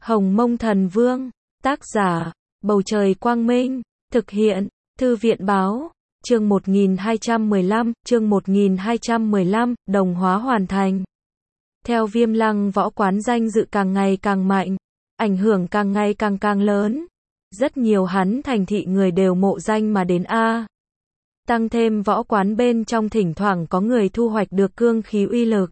Hồng Mông Thần Vương, tác giả, Bầu Trời Quang Minh, thực hiện, Thư viện Báo, chương 1215, đồng hóa hoàn thành. Theo Viêm Lăng Võ Quán danh dự càng ngày càng mạnh, ảnh hưởng càng ngày càng lớn. Rất nhiều hắn thành thị người đều mộ danh mà đến a. Tăng thêm võ quán bên trong thỉnh thoảng có người thu hoạch được cương khí uy lực.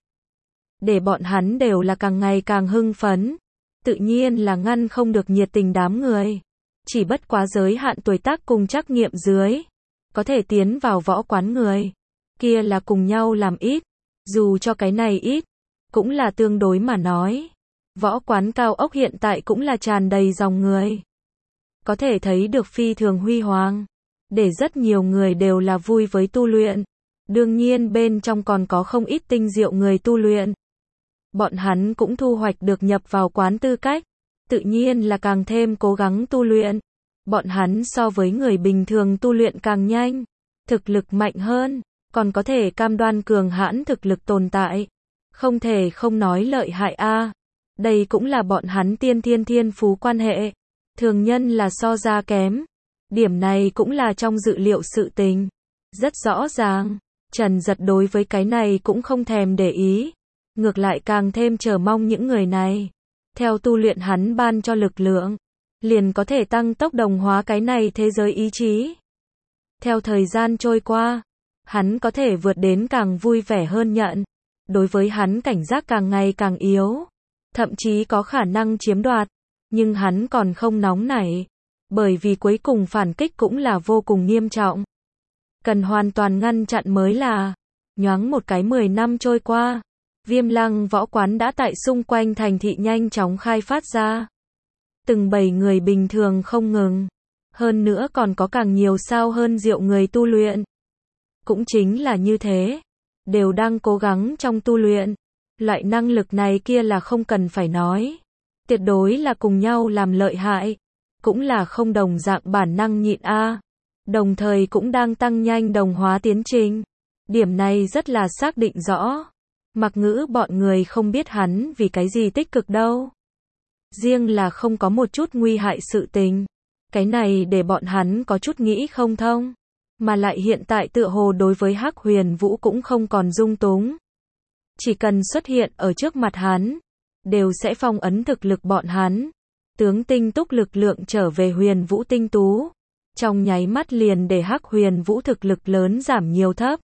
Để bọn hắn đều là càng ngày càng hưng phấn. Tự nhiên là ngăn không được nhiệt tình đám người. Chỉ bất quá giới hạn tuổi tác cùng trắc nghiệm dưới. Có thể tiến vào võ quán người. Kia là cùng nhau làm ít. Dù cho cái này ít. Cũng là tương đối mà nói. Võ quán cao ốc hiện tại cũng là tràn đầy dòng người. Có thể thấy được phi thường huy hoàng. Để rất nhiều người đều là vui với tu luyện. Đương nhiên bên trong còn có không ít tinh diệu người tu luyện. Bọn hắn cũng thu hoạch được nhập vào quán tư cách. Tự nhiên là càng thêm cố gắng tu luyện. Bọn hắn so với người bình thường tu luyện càng nhanh. Thực lực mạnh hơn. Còn có thể cam đoan cường hãn thực lực tồn tại. Không thể không nói lợi hại a. Đây cũng là bọn hắn thiên phú quan hệ. Thường nhân là so ra kém. Điểm này cũng là trong dự liệu sự tình. Rất rõ ràng. Trần Giật đối với cái này cũng không thèm để ý. Ngược lại càng thêm chờ mong những người này. Theo tu luyện hắn ban cho lực lượng. Liền có thể tăng tốc đồng hóa cái này thế giới ý chí. Theo thời gian trôi qua. Hắn có thể vượt đến càng vui vẻ hơn nhận. Đối với hắn cảnh giác càng ngày càng yếu. Thậm chí có khả năng chiếm đoạt. Nhưng hắn còn không nóng nảy. Bởi vì cuối cùng phản kích cũng là vô cùng nghiêm trọng. Cần hoàn toàn ngăn chặn mới là. Nhoáng một cái 10 năm trôi qua. Viêm Lăng Võ Quán đã tại xung quanh thành thị nhanh chóng khai phát ra. Từng bầy người bình thường không ngừng. Hơn nữa còn có càng nhiều sao hơn diệu người tu luyện. Cũng chính là như thế. Đều đang cố gắng trong tu luyện. Loại năng lực này kia là không cần phải nói. Tuyệt đối là cùng nhau làm lợi hại. Cũng là không đồng dạng bản năng nhịn a. Đồng thời cũng đang tăng nhanh đồng hóa tiến trình. Điểm này rất là xác định rõ. Mặc Ngữ bọn người không biết hắn vì cái gì tích cực đâu. Riêng là không có một chút nguy hại sự tình. Cái này để bọn hắn có chút nghĩ không thông. Mà lại hiện tại tựa hồ đối với Hắc Huyền Vũ cũng không còn dung túng. Chỉ cần xuất hiện ở trước mặt hắn. Đều sẽ phong ấn thực lực bọn hắn. Tướng tinh túc lực lượng trở về Huyền Vũ tinh tú. Trong nháy mắt liền để Hắc Huyền Vũ thực lực lớn giảm nhiều thấp.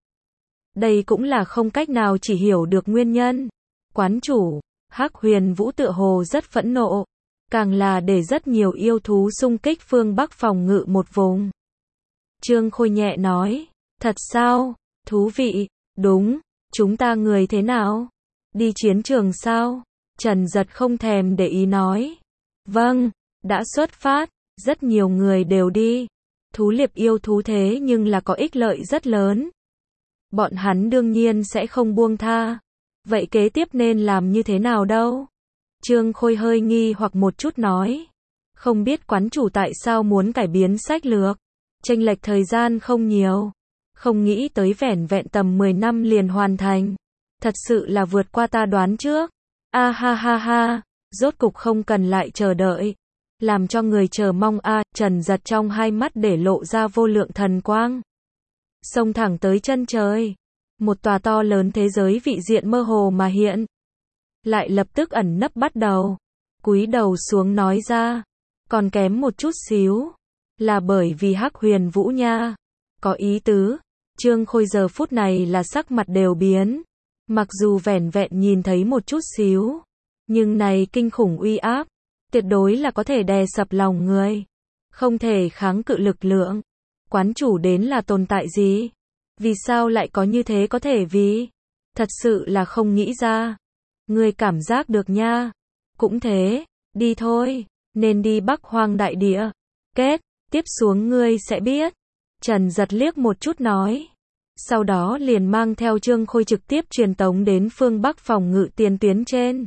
Đây cũng là không cách nào chỉ hiểu được nguyên nhân. Quán chủ, Hắc Huyền Vũ tựa hồ rất phẫn nộ. Càng là để rất nhiều yêu thú xung kích phương Bắc phòng ngự một vùng. Trương Khôi nhẹ nói, thật sao, thú vị, đúng, chúng ta người thế nào? Đi chiến trường sao? Trần Giật không thèm để ý nói. Vâng, đã xuất phát, rất nhiều người đều đi. Thú liệp yêu thú thế nhưng là có ích lợi rất lớn. Bọn hắn đương nhiên sẽ không buông tha. Vậy kế tiếp nên làm như thế nào đâu? Trương Khôi hơi nghi hoặc một chút nói. Không biết quán chủ tại sao muốn cải biến sách lược. Chênh lệch thời gian không nhiều. Không nghĩ tới vẻn vẹn tầm 10 năm liền hoàn thành. Thật sự là vượt qua ta đoán trước. A ha ha ha. Rốt cục không cần lại chờ đợi. Làm cho người chờ mong a. Trần Giật trong hai mắt để lộ ra vô lượng thần quang. Xông thẳng tới chân trời. Một tòa to lớn thế giới vị diện mơ hồ mà hiện. Lại lập tức ẩn nấp bắt đầu. Cúi đầu xuống nói ra. Còn kém một chút xíu. Là bởi vì Hắc Huyền Vũ nha. Có ý tứ. Trương Khôi giờ phút này là sắc mặt đều biến. Mặc dù vẻn vẹn nhìn thấy một chút xíu. Nhưng này kinh khủng uy áp. Tuyệt đối là có thể đè sập lòng người. Không thể kháng cự lực lượng. Quán chủ đến là tồn tại gì? Vì sao lại có như thế có thể vì? Thật sự là không nghĩ ra. Ngươi cảm giác được nha. Cũng thế, đi thôi, nên đi Bắc Hoang Đại Địa. Kết, tiếp xuống ngươi sẽ biết. Trần Giật liếc một chút nói. Sau đó liền mang theo Trương Khôi trực tiếp truyền tống đến phương Bắc phòng ngự tiền tuyến trên.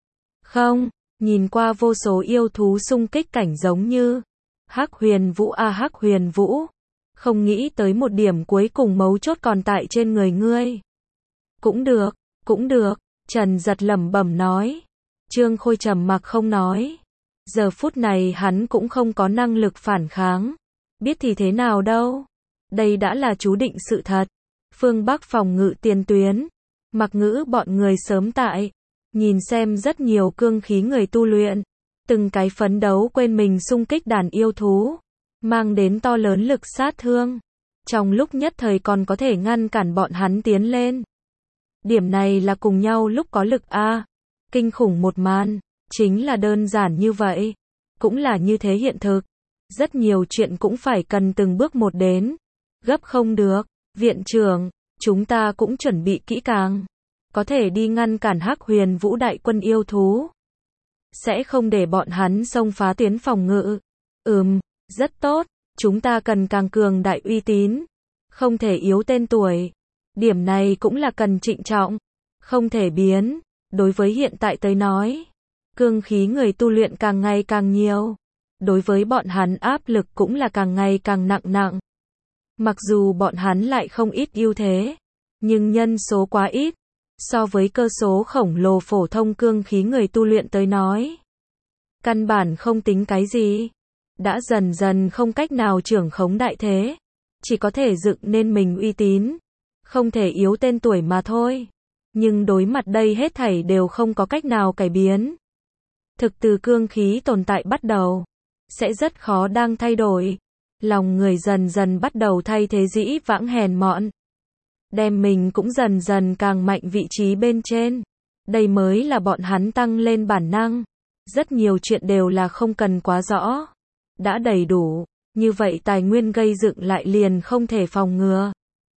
Không, nhìn qua vô số yêu thú xung kích cảnh giống như Hắc Huyền Vũ a Hắc Huyền Vũ. Không nghĩ tới một điểm cuối cùng mấu chốt còn tại trên người ngươi. Cũng được, Trần Giật lẩm bẩm nói. Trương Khôi trầm mặc không nói. Giờ phút này hắn cũng không có năng lực phản kháng. Biết thì thế nào đâu. Đây đã là chú định sự thật. Phương Bắc phòng ngự tiền tuyến. Mặc Ngữ bọn người sớm tại. Nhìn xem rất nhiều cương khí người tu luyện. Từng cái phấn đấu quên mình xung kích đàn yêu thú. Mang đến to lớn lực sát thương. Trong lúc nhất thời còn có thể ngăn cản bọn hắn tiến lên. Điểm này là cùng nhau lúc có lực a. Kinh khủng một màn. Chính là đơn giản như vậy. Cũng là như thế hiện thực. Rất nhiều chuyện cũng phải cần từng bước một đến. Gấp không được. Viện trưởng, chúng ta cũng chuẩn bị kỹ càng. Có thể đi ngăn cản Hắc Huyền Vũ đại quân yêu thú. Sẽ không để bọn hắn xông phá tuyến phòng ngự. Rất tốt. Chúng ta cần càng cường đại uy tín. Không thể yếu tên tuổi. Điểm này cũng là cần trịnh trọng. Không thể biến. Đối với hiện tại tới nói. Cương khí người tu luyện càng ngày càng nhiều. Đối với bọn hắn áp lực cũng là càng ngày càng nặng. Mặc dù bọn hắn lại không ít ưu thế. Nhưng nhân số quá ít. So với cơ số khổng lồ phổ thông cương khí người tu luyện tới nói. Căn bản không tính cái gì. Đã dần dần không cách nào trưởng khống đại thế. Chỉ có thể dựng nên mình uy tín. Không thể yếu tên tuổi mà thôi. Nhưng đối mặt đây hết thảy đều không có cách nào cải biến. Thực từ cương khí tồn tại bắt đầu. Sẽ rất khó đang thay đổi. Lòng người dần dần bắt đầu thay thế dĩ vãng hèn mọn. Đem mình cũng dần dần càng mạnh vị trí bên trên. Đây mới là bọn hắn tăng lên bản năng. Rất nhiều chuyện đều là không cần quá rõ. Đã đầy đủ. Như vậy tài nguyên gây dựng lại liền không thể phòng ngừa.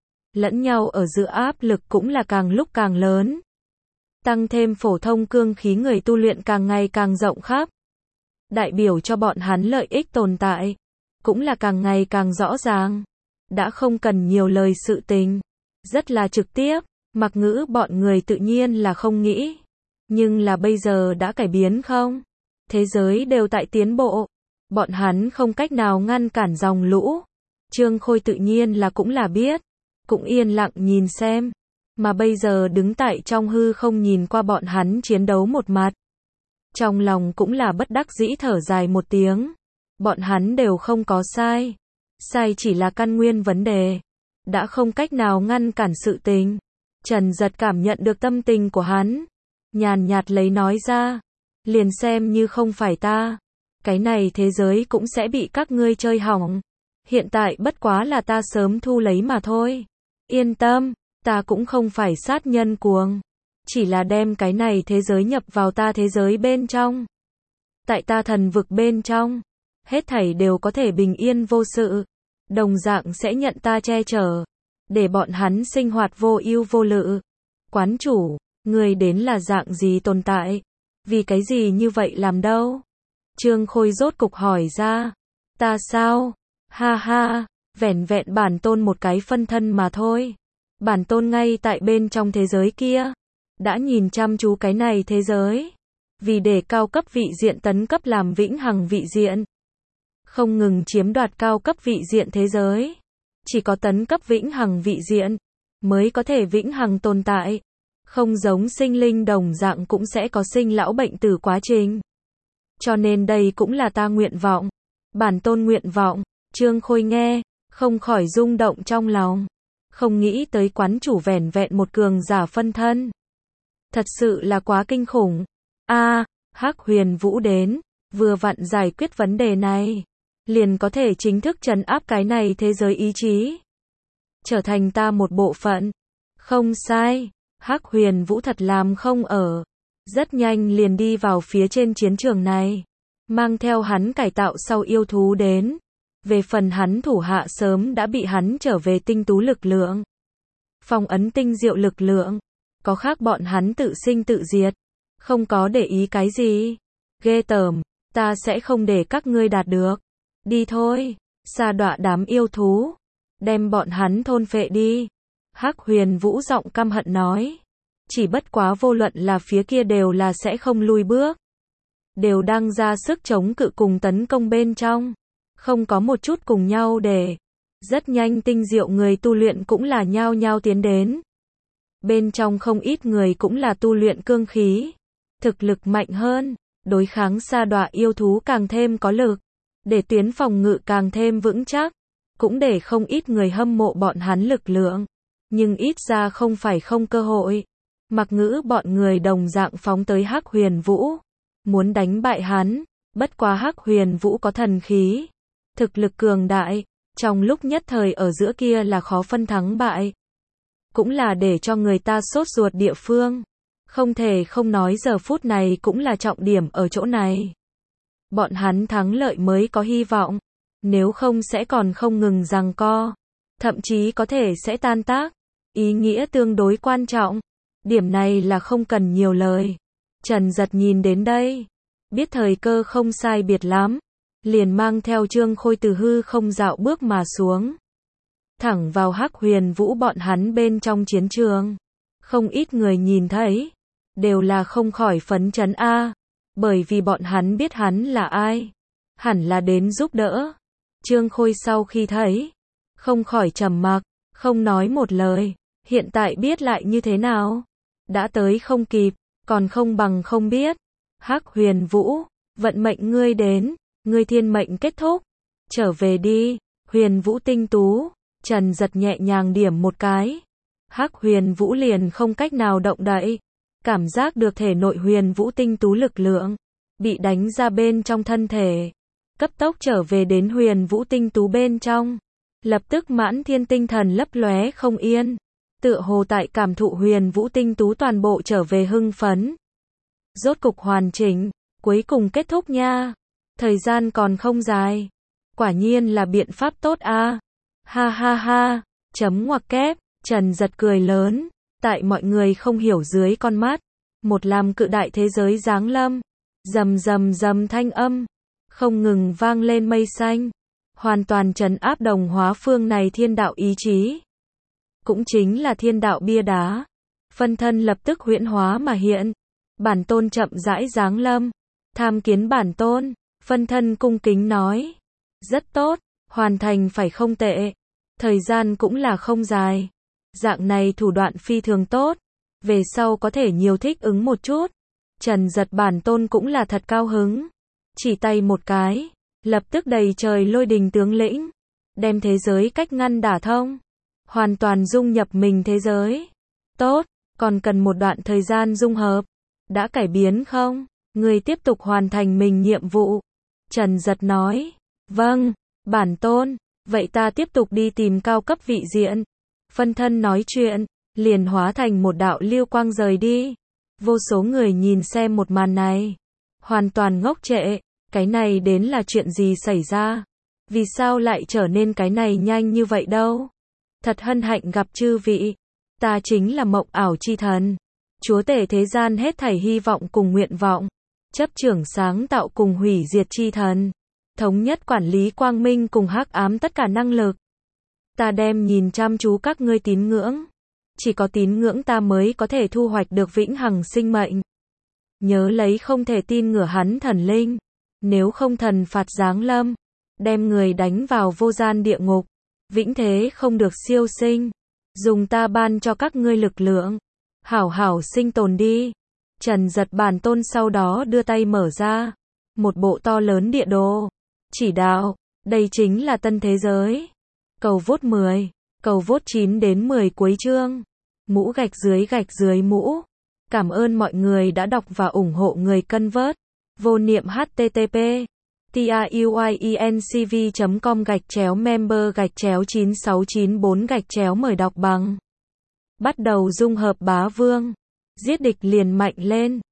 Lẫn nhau ở giữa áp lực cũng là càng lúc càng lớn. Tăng thêm phổ thông cương khí người tu luyện càng ngày càng rộng khắp. Đại biểu cho bọn hắn lợi ích tồn tại. Cũng là càng ngày càng rõ ràng. Đã không cần nhiều lời sự tình. Rất là trực tiếp. Mặc Ngữ bọn người tự nhiên là không nghĩ. Nhưng là bây giờ đã cải biến không? Thế giới đều tại tiến bộ. Bọn hắn không cách nào ngăn cản dòng lũ. Trương Khôi tự nhiên là cũng là biết. Cũng yên lặng nhìn xem. Mà bây giờ đứng tại trong hư không nhìn qua bọn hắn chiến đấu một mặt. Trong lòng cũng là bất đắc dĩ thở dài một tiếng. Bọn hắn đều không có sai. Sai chỉ là căn nguyên vấn đề. Đã không cách nào ngăn cản sự tình. Trần Giật cảm nhận được tâm tình của hắn. Nhàn nhạt lấy nói ra. Liền xem như không phải ta. Cái này thế giới cũng sẽ bị các ngươi chơi hỏng. Hiện tại bất quá là ta sớm thu lấy mà thôi. Yên tâm, ta cũng không phải sát nhân cuồng. Chỉ là đem cái này thế giới nhập vào ta thế giới bên trong. Tại ta thần vực bên trong. Hết thảy đều có thể bình yên vô sự. Đồng dạng sẽ nhận ta che chở. Để bọn hắn sinh hoạt vô ưu vô lự. Quán chủ, người đến là dạng gì tồn tại? Vì cái gì như vậy làm đâu? Trương Khôi rốt cục hỏi ra. Ta sao? Ha ha, vẻn vẹn bản tôn một cái phân thân mà thôi. Bản tôn ngay tại bên trong thế giới kia. Đã nhìn chăm chú cái này thế giới. Vì để cao cấp vị diện tấn cấp làm vĩnh hằng vị diện. Không ngừng chiếm đoạt cao cấp vị diện thế giới. Chỉ có tấn cấp vĩnh hằng vị diện. Mới có thể vĩnh hằng tồn tại. Không giống sinh linh đồng dạng cũng sẽ có sinh lão bệnh tử quá trình. Cho nên đây cũng là ta nguyện vọng. Bản tôn nguyện vọng. Trương Khôi nghe. Không khỏi rung động trong lòng. Không nghĩ tới quán chủ vẻn vẹn một cường giả phân thân. Thật sự là quá kinh khủng. Hắc Huyền Vũ đến. Vừa vặn giải quyết vấn đề này. Liền có thể chính thức trấn áp cái này thế giới ý chí. Trở thành ta một bộ phận. Không sai. Hắc Huyền Vũ thật làm không ở. Rất nhanh liền đi vào phía trên chiến trường này. Mang theo hắn cải tạo sau yêu thú đến. Về phần hắn thủ hạ sớm đã bị hắn trở về tinh tú lực lượng. Phong ấn tinh diệu lực lượng. Có khác bọn hắn tự sinh tự diệt. Không có để ý cái gì. Ghê tởm. Ta sẽ không để các ngươi đạt được. Đi thôi. Sa đọa đám yêu thú. Đem bọn hắn thôn phệ đi. Hắc Huyền Vũ giọng căm hận nói. Chỉ bất quá vô luận là phía kia đều là sẽ không lui bước. Đều đang ra sức chống cự cùng tấn công bên trong. Không có một chút cùng nhau để. Rất nhanh tinh diệu người tu luyện cũng là nhao nhao tiến đến. Bên trong không ít người cũng là tu luyện cương khí. Thực lực mạnh hơn. đối kháng sa đọa yêu thú càng thêm có lực, để tuyến phòng ngự càng thêm vững chắc, cũng để không ít người hâm mộ bọn hắn lực lượng, nhưng ít ra không phải không cơ hội. Mặc Ngữ bọn người đồng dạng phóng tới Hắc Huyền Vũ, muốn đánh bại hắn, bất quá Hắc Huyền Vũ có thần khí, thực lực cường đại, trong lúc nhất thời ở giữa kia là khó phân thắng bại. Cũng là để cho người ta sốt ruột địa phương. Không thể không nói giờ phút này cũng là trọng điểm ở chỗ này. Bọn hắn thắng lợi mới có hy vọng, nếu không sẽ còn không ngừng giằng co, thậm chí có thể sẽ tan tác. Ý nghĩa tương đối quan trọng, điểm này là không cần nhiều lời. Trần Giật nhìn đến đây, biết thời cơ không sai biệt lắm, liền mang theo Trương Khôi từ hư không dạo bước mà xuống, thẳng vào Hắc Huyền Vũ bọn hắn bên trong chiến trường. Không ít người nhìn thấy, đều là không khỏi phấn chấn a, bởi vì bọn hắn biết hắn là ai, hẳn là đến giúp đỡ. Trương Khôi sau khi thấy, không khỏi trầm mặc, không nói một lời. Hiện tại biết lại như thế nào? Đã tới không kịp, còn không bằng không biết. Hắc Huyền Vũ, vận mệnh ngươi đến, ngươi thiên mệnh kết thúc, trở về đi. Huyền Vũ tinh tú, Trần Giật nhẹ nhàng điểm một cái, Hắc Huyền Vũ liền không cách nào động đậy, cảm giác được thể nội Huyền Vũ tinh tú lực lượng bị đánh ra bên trong thân thể, cấp tốc trở về đến Huyền Vũ tinh tú bên trong, lập tức mãn thiên tinh thần lấp lóe không yên, tựa hồ tại cảm thụ Huyền Vũ tinh tú toàn bộ trở về hưng phấn. Rốt cục hoàn chỉnh, cuối cùng kết thúc nha. Thời gian còn không dài, quả nhiên là biện pháp tốt a. Ha ha ha, chấm ngoặc kép. Trần Giật cười lớn, tại mọi người không hiểu dưới con mắt, một làm cự đại thế giới giáng lâm, rầm rầm rầm thanh âm, không ngừng vang lên mây xanh, hoàn toàn trấn áp đồng hóa phương này thiên đạo ý chí. Cũng chính là thiên đạo bia đá, phân thân lập tức huyễn hóa mà hiện, bản tôn chậm rãi giáng lâm, tham kiến bản tôn, phân thân cung kính nói, rất tốt, hoàn thành phải không tệ, thời gian cũng là không dài. Dạng này thủ đoạn phi thường tốt, về sau có thể nhiều thích ứng một chút. Trần Giật bản tôn cũng là thật cao hứng, chỉ tay một cái, lập tức đầy trời lôi đình tướng lĩnh, đem thế giới cách ngăn đả thông, hoàn toàn dung nhập mình thế giới. Tốt, còn cần một đoạn thời gian dung hợp, đã cải biến không? Người tiếp tục hoàn thành mình nhiệm vụ. Trần Giật nói, vâng, bản tôn, vậy ta tiếp tục đi tìm cao cấp vị diện. Phân thân nói chuyện, liền hóa thành một đạo lưu quang rời đi. Vô số người nhìn xem một màn này, hoàn toàn ngốc trệ, cái này đến là chuyện gì xảy ra? Vì sao lại trở nên cái này nhanh như vậy đâu? Thật hân hạnh gặp chư vị, ta chính là Mộng Ảo Chi Thần, chúa tể thế gian hết thảy hy vọng cùng nguyện vọng, chấp trưởng sáng tạo cùng hủy diệt chi thần, thống nhất quản lý quang minh cùng hắc ám tất cả năng lực. Ta đem nhìn chăm chú các ngươi tín ngưỡng, chỉ có tín ngưỡng ta mới có thể thu hoạch được vĩnh hằng sinh mệnh. Nhớ lấy không thể tin ngửa hắn thần linh, nếu không thần phạt giáng lâm, đem người đánh vào vô gian địa ngục, vĩnh thế không được siêu sinh. Dùng ta ban cho các ngươi lực lượng, hảo hảo sinh tồn đi. Trần Giật bản tôn sau đó đưa tay mở ra, một bộ to lớn địa đồ, chỉ đạo, đây chính là tân thế giới. Cầu vote 10, cầu vote 9 đến 10 cuối chương. Mũ gạch dưới mũ. Cảm ơn mọi người đã đọc và ủng hộ người cân vớt. Vô niệm http truyencv.com/member/9694 mời đọc bằng. Bắt đầu dung hợp bá vương. Giết địch liền mạnh lên.